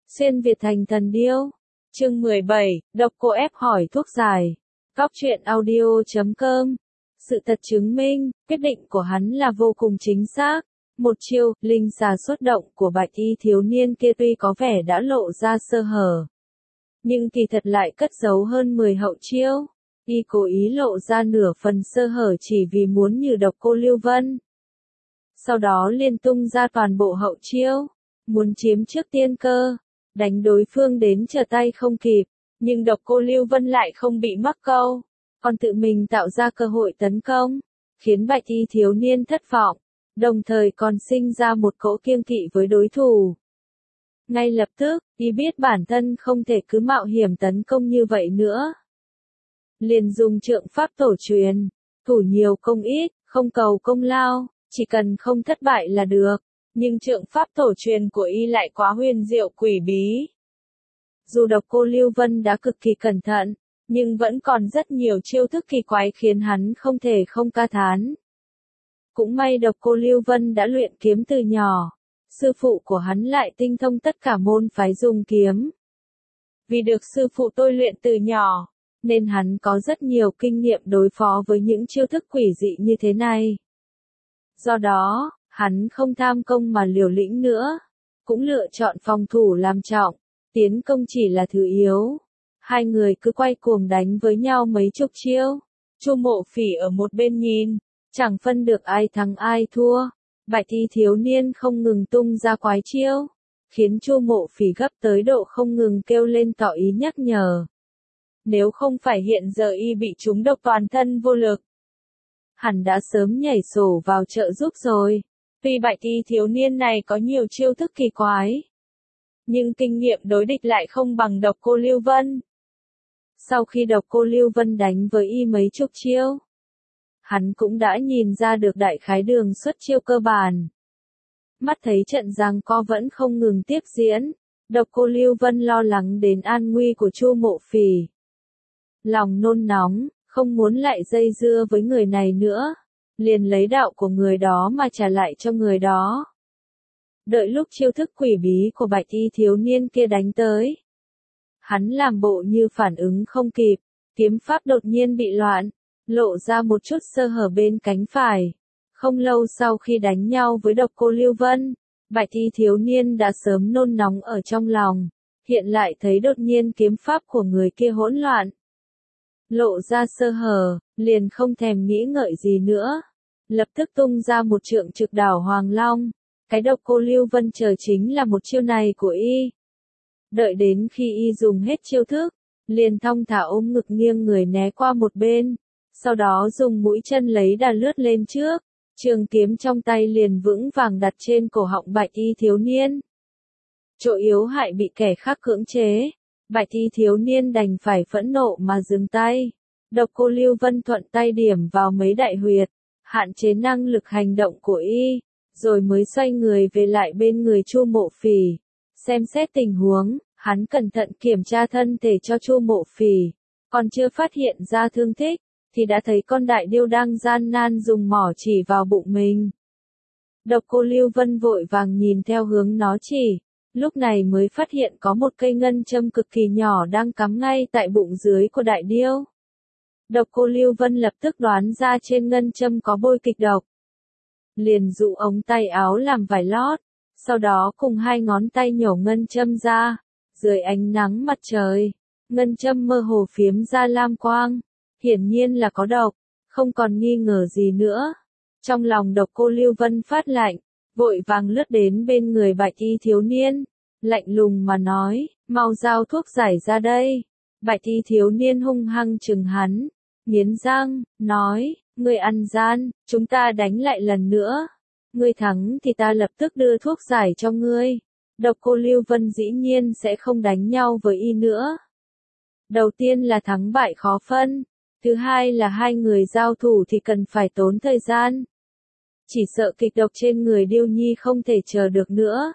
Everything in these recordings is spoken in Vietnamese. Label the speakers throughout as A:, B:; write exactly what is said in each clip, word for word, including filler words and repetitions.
A: Xuyên Việt thành thần điêu. Chương mười bảy, độc cô ép hỏi thuốc giải. Góc truyện audio chấm com. Sự thật chứng minh, quyết định của hắn là vô cùng chính xác. Một chiêu, linh xà xuất động của bạch y thiếu niên kia tuy có vẻ đã lộ ra sơ hở, nhưng kỳ thật lại cất giấu hơn mười hậu chiêu. Y cố ý lộ ra nửa phần sơ hở chỉ vì muốn như độc cô Lưu Vân. Sau đó liên tung ra toàn bộ hậu chiêu, muốn chiếm trước tiên cơ, đánh đối phương đến trở tay không kịp, nhưng độc cô Lưu Vân lại không bị mắc câu, còn tự mình tạo ra cơ hội tấn công, khiến bạch y thiếu niên thất vọng, đồng thời còn sinh ra một cỗ kiêng kỵ với đối thủ. Ngay lập tức, y biết bản thân không thể cứ mạo hiểm tấn công như vậy nữa. Liền dùng trượng pháp tổ truyền, thủ nhiều công ít, không cầu công lao, chỉ cần không thất bại là được. Nhưng trượng pháp tổ truyền của y lại quá huyền diệu quỷ bí. Dù độc cô Lưu Vân đã cực kỳ cẩn thận, nhưng vẫn còn rất nhiều chiêu thức kỳ quái khiến hắn không thể không ca thán. Cũng may độc cô Lưu Vân đã luyện kiếm từ nhỏ, sư phụ của hắn lại tinh thông tất cả môn phái dùng kiếm. Vì được sư phụ tôi luyện từ nhỏ, nên hắn có rất nhiều kinh nghiệm đối phó với những chiêu thức quỷ dị như thế này. Do đó, hắn không tham công mà liều lĩnh nữa, cũng lựa chọn phòng thủ làm trọng, tiến công chỉ là thứ yếu. Hai người cứ quay cuồng đánh với nhau mấy chục chiêu. Chu Mộ Phỉ ở một bên nhìn, chẳng phân được ai thắng ai thua. Bạch y thiếu niên không ngừng tung ra quái chiêu, khiến Chu Mộ Phỉ gấp tới độ không ngừng kêu lên tỏ ý nhắc nhở. Nếu không phải hiện giờ y bị trúng độc toàn thân vô lực, hẳn đã sớm nhảy sổ vào trợ giúp rồi. Tuy bạch y thiếu niên này có nhiều chiêu thức kỳ quái, nhưng kinh nghiệm đối địch lại không bằng độc cô Lưu Vân. Sau khi độc cô Lưu Vân đánh với y mấy chục chiêu, hắn cũng đã nhìn ra được đại khái đường xuất chiêu cơ bản. Mắt thấy trận giằng co vẫn không ngừng tiếp diễn, độc cô Lưu Vân lo lắng đến an nguy của Chu Mộ Phỉ. Lòng nôn nóng, không muốn lại dây dưa với người này nữa, liền lấy đạo của người đó mà trả lại cho người đó. Đợi lúc chiêu thức quỷ bí của bạch y thiếu niên kia đánh tới, hắn làm bộ như phản ứng không kịp, kiếm pháp đột nhiên bị loạn, lộ ra một chút sơ hở bên cánh phải. Không lâu sau khi đánh nhau với độc cô Lưu Vân, bạch y thiếu niên đã sớm nôn nóng ở trong lòng, hiện lại thấy đột nhiên kiếm pháp của người kia hỗn loạn, lộ ra sơ hở, liền không thèm nghĩ ngợi gì nữa, lập tức tung ra một trượng trực đảo Hoàng Long. Cái độc cô Lưu Vân chờ chính là một chiêu này của y. Đợi đến khi y dùng hết chiêu thức, liền thong thả ôm ngực nghiêng người né qua một bên, sau đó dùng mũi chân lấy đà lướt lên trước, trường kiếm trong tay liền vững vàng đặt trên cổ họng bạch y thiếu niên. Chỗ yếu hại bị kẻ khác cưỡng chế, bạch y thiếu niên đành phải phẫn nộ mà dừng tay. Độc cô Lưu Vân thuận tay điểm vào mấy đại huyệt, hạn chế năng lực hành động của y, rồi mới xoay người về lại bên người Chu Mộ Phỉ. Xem xét tình huống, hắn cẩn thận kiểm tra thân thể cho Chu Mộ Phỉ, còn chưa phát hiện ra thương tích, thì đã thấy con đại điêu đang gian nan dùng mỏ chỉ vào bụng mình. Độc cô Lưu Vân vội vàng nhìn theo hướng nó chỉ, lúc này mới phát hiện có một cây ngân châm cực kỳ nhỏ đang cắm ngay tại bụng dưới của đại điêu. Độc cô Lưu Vân lập tức đoán ra trên ngân châm có bôi kịch độc, liền dụ ống tay áo làm vải lót, sau đó cùng hai ngón tay nhổ ngân châm ra. Dưới ánh nắng mặt trời, ngân châm mơ hồ phiếm ra lam quang, hiển nhiên là có độc, không còn nghi ngờ gì nữa. Trong lòng độc cô Lưu Vân phát lạnh, vội vàng lướt đến bên người bạch y thiếu niên, lạnh lùng mà nói, mau giao thuốc giải ra đây. Bạch y thiếu niên hung hăng trừng hắn, nghiến răng, nói, ngươi ăn gian, chúng ta đánh lại lần nữa. Ngươi thắng thì ta lập tức đưa thuốc giải cho ngươi. Độc cô Lưu Vân dĩ nhiên sẽ không đánh nhau với y nữa. Đầu tiên là thắng bại khó phân, thứ hai là hai người giao thủ thì cần phải tốn thời gian. Chỉ sợ kịch độc trên người Điêu Nhi không thể chờ được nữa.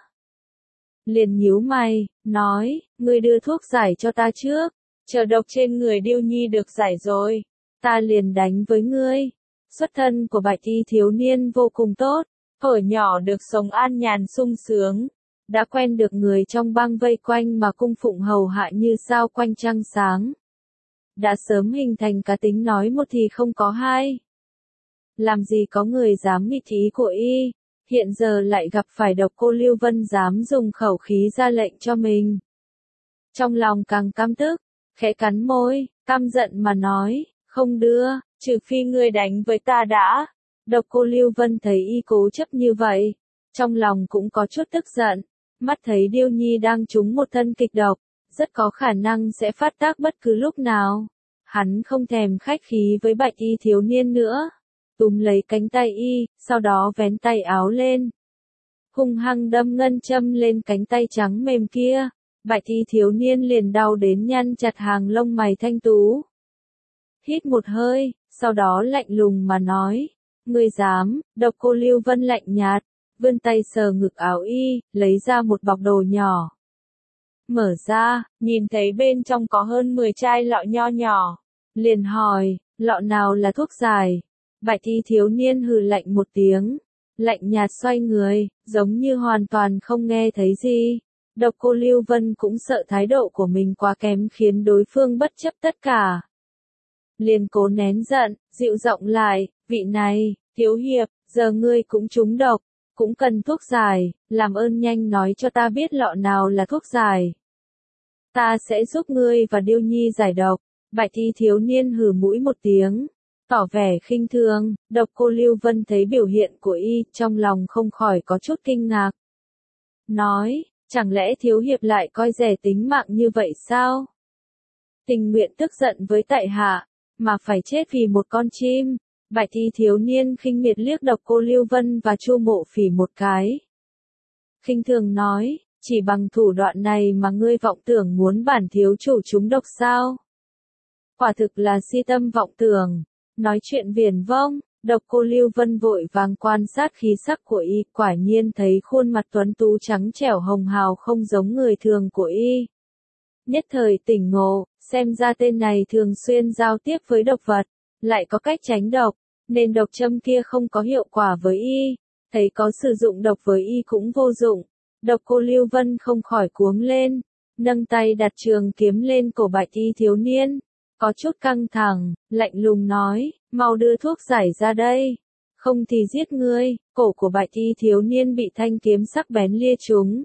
A: Liền nhíu mày, nói, ngươi đưa thuốc giải cho ta trước, chờ độc trên người Điêu Nhi được giải rồi, ta liền đánh với ngươi. Xuất thân của bạch y thiếu niên vô cùng tốt, thuở nhỏ được sống an nhàn sung sướng, đã quen được người trong bang vây quanh mà cung phụng hầu hạ như sao quanh trăng sáng. Đã sớm hình thành cá tính nói một thì không có hai. Làm gì có người dám nghịch ý của y, hiện giờ lại gặp phải Độc Cô Lưu Vân dám dùng khẩu khí ra lệnh cho mình. Trong lòng càng căm tức, khẽ cắn môi, căm giận mà nói, không đưa, trừ phi ngươi đánh với ta đã. Độc Cô Lưu Vân thấy y cố chấp như vậy, trong lòng cũng có chút tức giận, mắt thấy Điêu Nhi đang trúng một thân kịch độc, rất có khả năng sẽ phát tác bất cứ lúc nào. Hắn không thèm khách khí với bạch y thiếu niên nữa, túm lấy cánh tay y, sau đó vén tay áo lên. Hung hăng đâm ngân châm lên cánh tay trắng mềm kia, bạch y thiếu niên liền đau đến nhăn chặt hàng lông mày thanh tú. Hít một hơi, sau đó lạnh lùng mà nói, ngươi dám. Độc Cô Lưu Vân lạnh nhạt, vươn tay sờ ngực áo y, lấy ra một bọc đồ nhỏ. Mở ra, nhìn thấy bên trong có hơn mười chai lọ nho nhỏ, liền hỏi, lọ nào là thuốc giải? Bạch y thiếu niên hừ lạnh một tiếng, lạnh nhạt xoay người, giống như hoàn toàn không nghe thấy gì. Độc Cô Lưu Vân cũng sợ thái độ của mình quá kém khiến đối phương bất chấp tất cả. Liền cố nén giận, dịu giọng lại, vị này, thiếu hiệp, giờ ngươi cũng trúng độc, cũng cần thuốc giải, làm ơn nhanh nói cho ta biết lọ nào là thuốc giải. Ta sẽ giúp ngươi và Điêu Nhi giải độc. Bạch y thiếu niên hừ mũi một tiếng, tỏ vẻ khinh thường. Độc Cô Lưu Vân thấy biểu hiện của y, trong lòng không khỏi có chút kinh ngạc. Nói, chẳng lẽ thiếu hiệp lại coi rẻ tính mạng như vậy sao? Tình nguyện tức giận với tại hạ, mà phải chết vì một con chim. Bạch y thiếu niên khinh miệt liếc Độc Cô Lưu Vân và Chu Mộ Phỉ một cái. Khinh thường nói, chỉ bằng thủ đoạn này mà ngươi vọng tưởng muốn bản thiếu chủ trúng độc sao? Quả thực là si tâm vọng tưởng, nói chuyện viển vông. Độc Cô Lưu Vân vội vàng quan sát khí sắc của y, quả nhiên thấy khuôn mặt tuấn tú trắng trẻo hồng hào không giống người thường của y. Nhất thời tỉnh ngộ, xem ra tên này thường xuyên giao tiếp với độc vật, lại có cách tránh độc, nên độc châm kia không có hiệu quả với y, thấy có sử dụng độc với y cũng vô dụng. Độc Cô Lưu Vân không khỏi cuống lên, nâng tay đặt trường kiếm lên cổ bạch y thiếu niên, có chút căng thẳng, lạnh lùng nói, mau đưa thuốc giải ra đây, không thì giết ngươi. Cổ của bạch y thiếu niên bị thanh kiếm sắc bén lia trúng,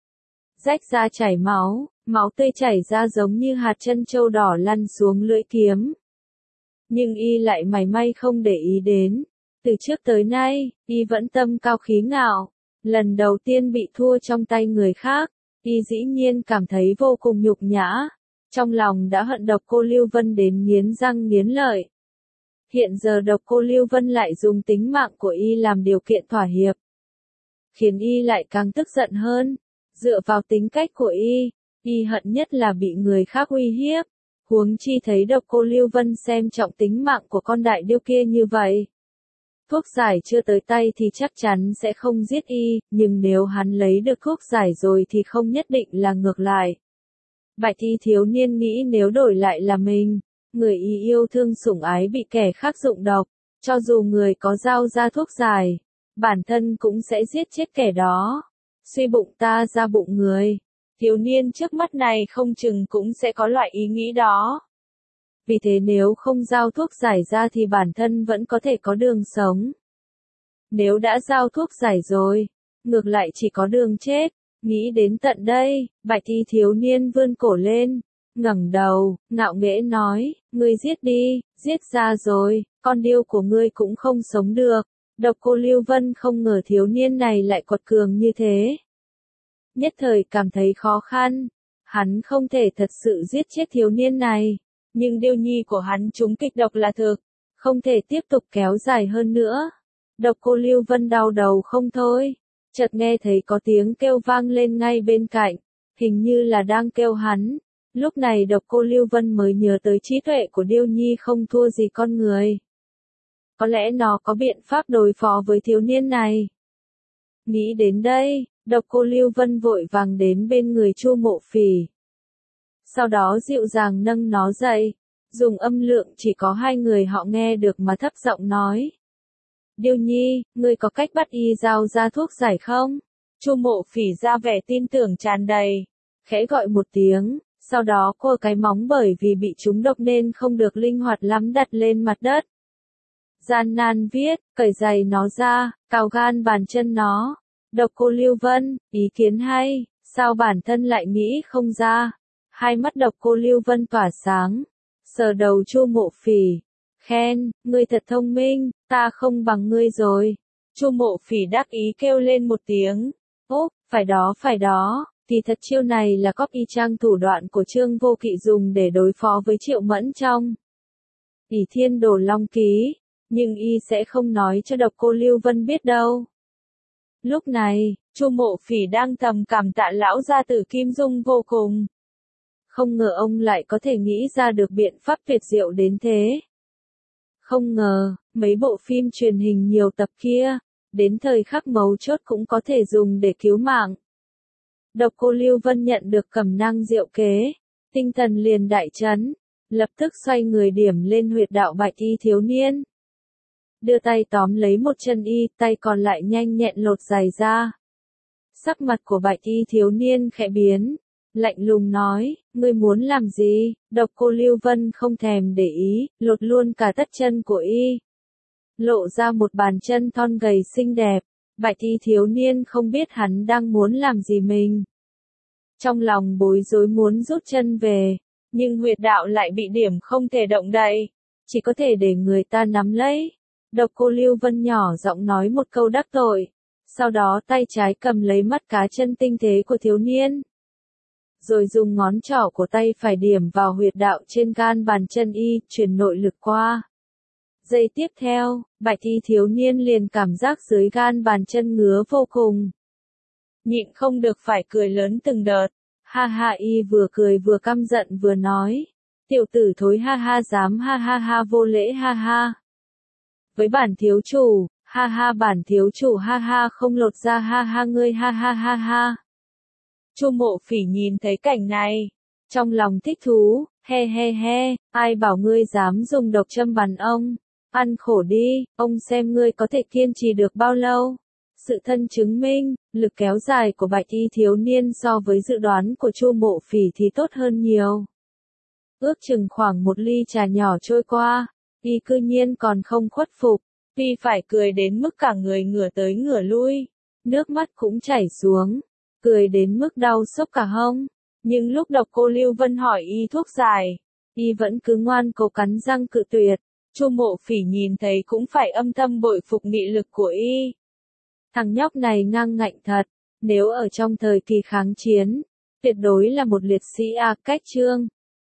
A: rách ra chảy máu, máu tươi chảy ra giống như hạt trân châu đỏ lăn xuống lưỡi kiếm. Nhưng y lại mảy may không để ý đến, từ trước tới nay, y vẫn tâm cao khí ngạo, lần đầu tiên bị thua trong tay người khác, y dĩ nhiên cảm thấy vô cùng nhục nhã, trong lòng đã hận Độc Cô Lưu Vân đến nghiến răng nghiến lợi. Hiện giờ Độc Cô Lưu Vân lại dùng tính mạng của y làm điều kiện thỏa hiệp, khiến y lại càng tức giận hơn. Dựa vào tính cách của y, y hận nhất là bị người khác uy hiếp, huống chi thấy Độc Cô Lưu Vân xem trọng tính mạng của con đại điêu kia như vậy. Thuốc giải chưa tới tay thì chắc chắn sẽ không giết y, nhưng nếu hắn lấy được thuốc giải rồi thì không nhất định là ngược lại. Bạch y thiếu niên nghĩ nếu đổi lại là mình, người y yêu thương sủng ái bị kẻ khác dụng độc, cho dù người có giao ra thuốc giải, bản thân cũng sẽ giết chết kẻ đó. Suy bụng ta ra bụng người, thiếu niên trước mắt này không chừng cũng sẽ có loại ý nghĩ đó. Vì thế nếu không giao thuốc giải ra thì bản thân vẫn có thể có đường sống. Nếu đã giao thuốc giải rồi, ngược lại chỉ có đường chết. Nghĩ đến tận đây, bạch y thiếu niên vươn cổ lên, ngẩng đầu, ngạo nghễ nói, ngươi giết đi, giết ra rồi, con điêu của ngươi cũng không sống được. Độc Cô Lưu Vân không ngờ thiếu niên này lại quật cường như thế. Nhất thời cảm thấy khó khăn, hắn không thể thật sự giết chết thiếu niên này, nhưng Điêu Nhi của hắn trúng kịch độc là thực, không thể tiếp tục kéo dài hơn nữa. Độc Cô Lưu Vân đau đầu không thôi, chợt nghe thấy có tiếng kêu vang lên ngay bên cạnh, hình như là đang kêu hắn. Lúc này Độc Cô Lưu Vân mới nhớ tới trí tuệ của Điêu Nhi không thua gì con người. Có lẽ nó có biện pháp đối phó với thiếu niên này. Nghĩ đến đây, Độc Cô Lưu Vân vội vàng đến bên người Chu Mộ Phỉ. Sau đó dịu dàng nâng nó dậy, dùng âm lượng chỉ có hai người họ nghe được mà thấp giọng nói. Điêu Nhi, ngươi có cách bắt y giao ra thuốc giải không? Chu Mộ Phỉ ra vẻ tin tưởng tràn đầy, khẽ gọi một tiếng, sau đó cô cái móng bởi vì bị trúng độc nên không được linh hoạt lắm đặt lên mặt đất. Gian nan viết, cởi giày nó ra, cào gan bàn chân nó. Độc Cô Lưu Vân, ý kiến hay, sao bản thân lại nghĩ không ra? Hai mắt Độc Cô Lưu Vân tỏa sáng, sờ đầu Chu Mộ Phỉ, khen, ngươi thật thông minh, ta không bằng ngươi rồi. Chu Mộ Phỉ đắc ý kêu lên một tiếng, ốp, phải đó phải đó, thì thật chiêu này là copy trang thủ đoạn của Trương Vô Kỵ dùng để đối phó với Triệu Mẫn trong ỷ Thiên Đồ Long Ký, nhưng y sẽ không nói cho Độc Cô Lưu Vân biết đâu. Lúc này, Chu Mộ Phỉ đang thầm cảm tạ lão gia tử Kim Dung vô cùng. Không ngờ ông lại có thể nghĩ ra được biện pháp tuyệt diệu đến thế. Không ngờ, mấy bộ phim truyền hình nhiều tập kia, đến thời khắc mấu chốt cũng có thể dùng để cứu mạng. Độc Cô Lưu Vân nhận được cẩm năng diệu kế, tinh thần liền đại chấn, lập tức xoay người điểm lên huyệt đạo Bạch Y thiếu niên. Đưa tay tóm lấy một chân y, tay còn lại nhanh nhẹn lột giày ra. Sắc mặt của Bạch Y thiếu niên khẽ biến, lạnh lùng nói, ngươi muốn làm gì? Độc Cô Lưu Vân không thèm để ý, lột luôn cả tất chân của y. Lộ ra một bàn chân thon gầy xinh đẹp, Bạch Y thiếu niên không biết hắn đang muốn làm gì mình. Trong lòng bối rối muốn rút chân về, nhưng huyệt đạo lại bị điểm không thể động đậy, chỉ có thể để người ta nắm lấy. Độc Cô Lưu Vân nhỏ giọng nói một câu đắc tội, sau đó tay trái cầm lấy mắt cá chân tinh tế của thiếu niên. Rồi dùng ngón trỏ của tay phải điểm vào huyệt đạo trên gan bàn chân y, truyền nội lực qua. Giây tiếp theo, Bạch Y thiếu niên liền cảm giác dưới gan bàn chân ngứa vô cùng. Nhịn không được phải cười lớn từng đợt, ha ha y vừa cười vừa căm giận vừa nói. Tiểu tử thối ha ha dám ha ha ha vô lễ ha ha. Với bản thiếu chủ, ha ha bản thiếu chủ ha ha không lột ra ha ha ngươi ha ha ha ha. Chu Mộ Phỉ nhìn thấy cảnh này, trong lòng thích thú, he he he, ai bảo ngươi dám dùng độc châm bắn ông, ăn khổ đi, ông xem ngươi có thể kiên trì được bao lâu. Sự thân chứng minh, lực kéo dài của Bạch Y thiếu niên so với dự đoán của Chu Mộ Phỉ thì tốt hơn nhiều. Ước chừng khoảng một ly trà nhỏ trôi qua, y cư nhiên còn không khuất phục, tuy phải cười đến mức cả người ngửa tới ngửa lui, nước mắt cũng chảy xuống, cười đến mức đau xốc cả hông, nhưng lúc Độc Cô Lưu Vân hỏi y thuốc giải, y vẫn cứ ngoan cố cắn răng cự tuyệt. Chu Mộ Phỉ nhìn thấy cũng phải âm thầm bội phục nghị lực của y. Thằng nhóc này ngang ngạnh thật, nếu ở trong thời kỳ kháng chiến, tuyệt đối là một liệt sĩ A Cách Trương.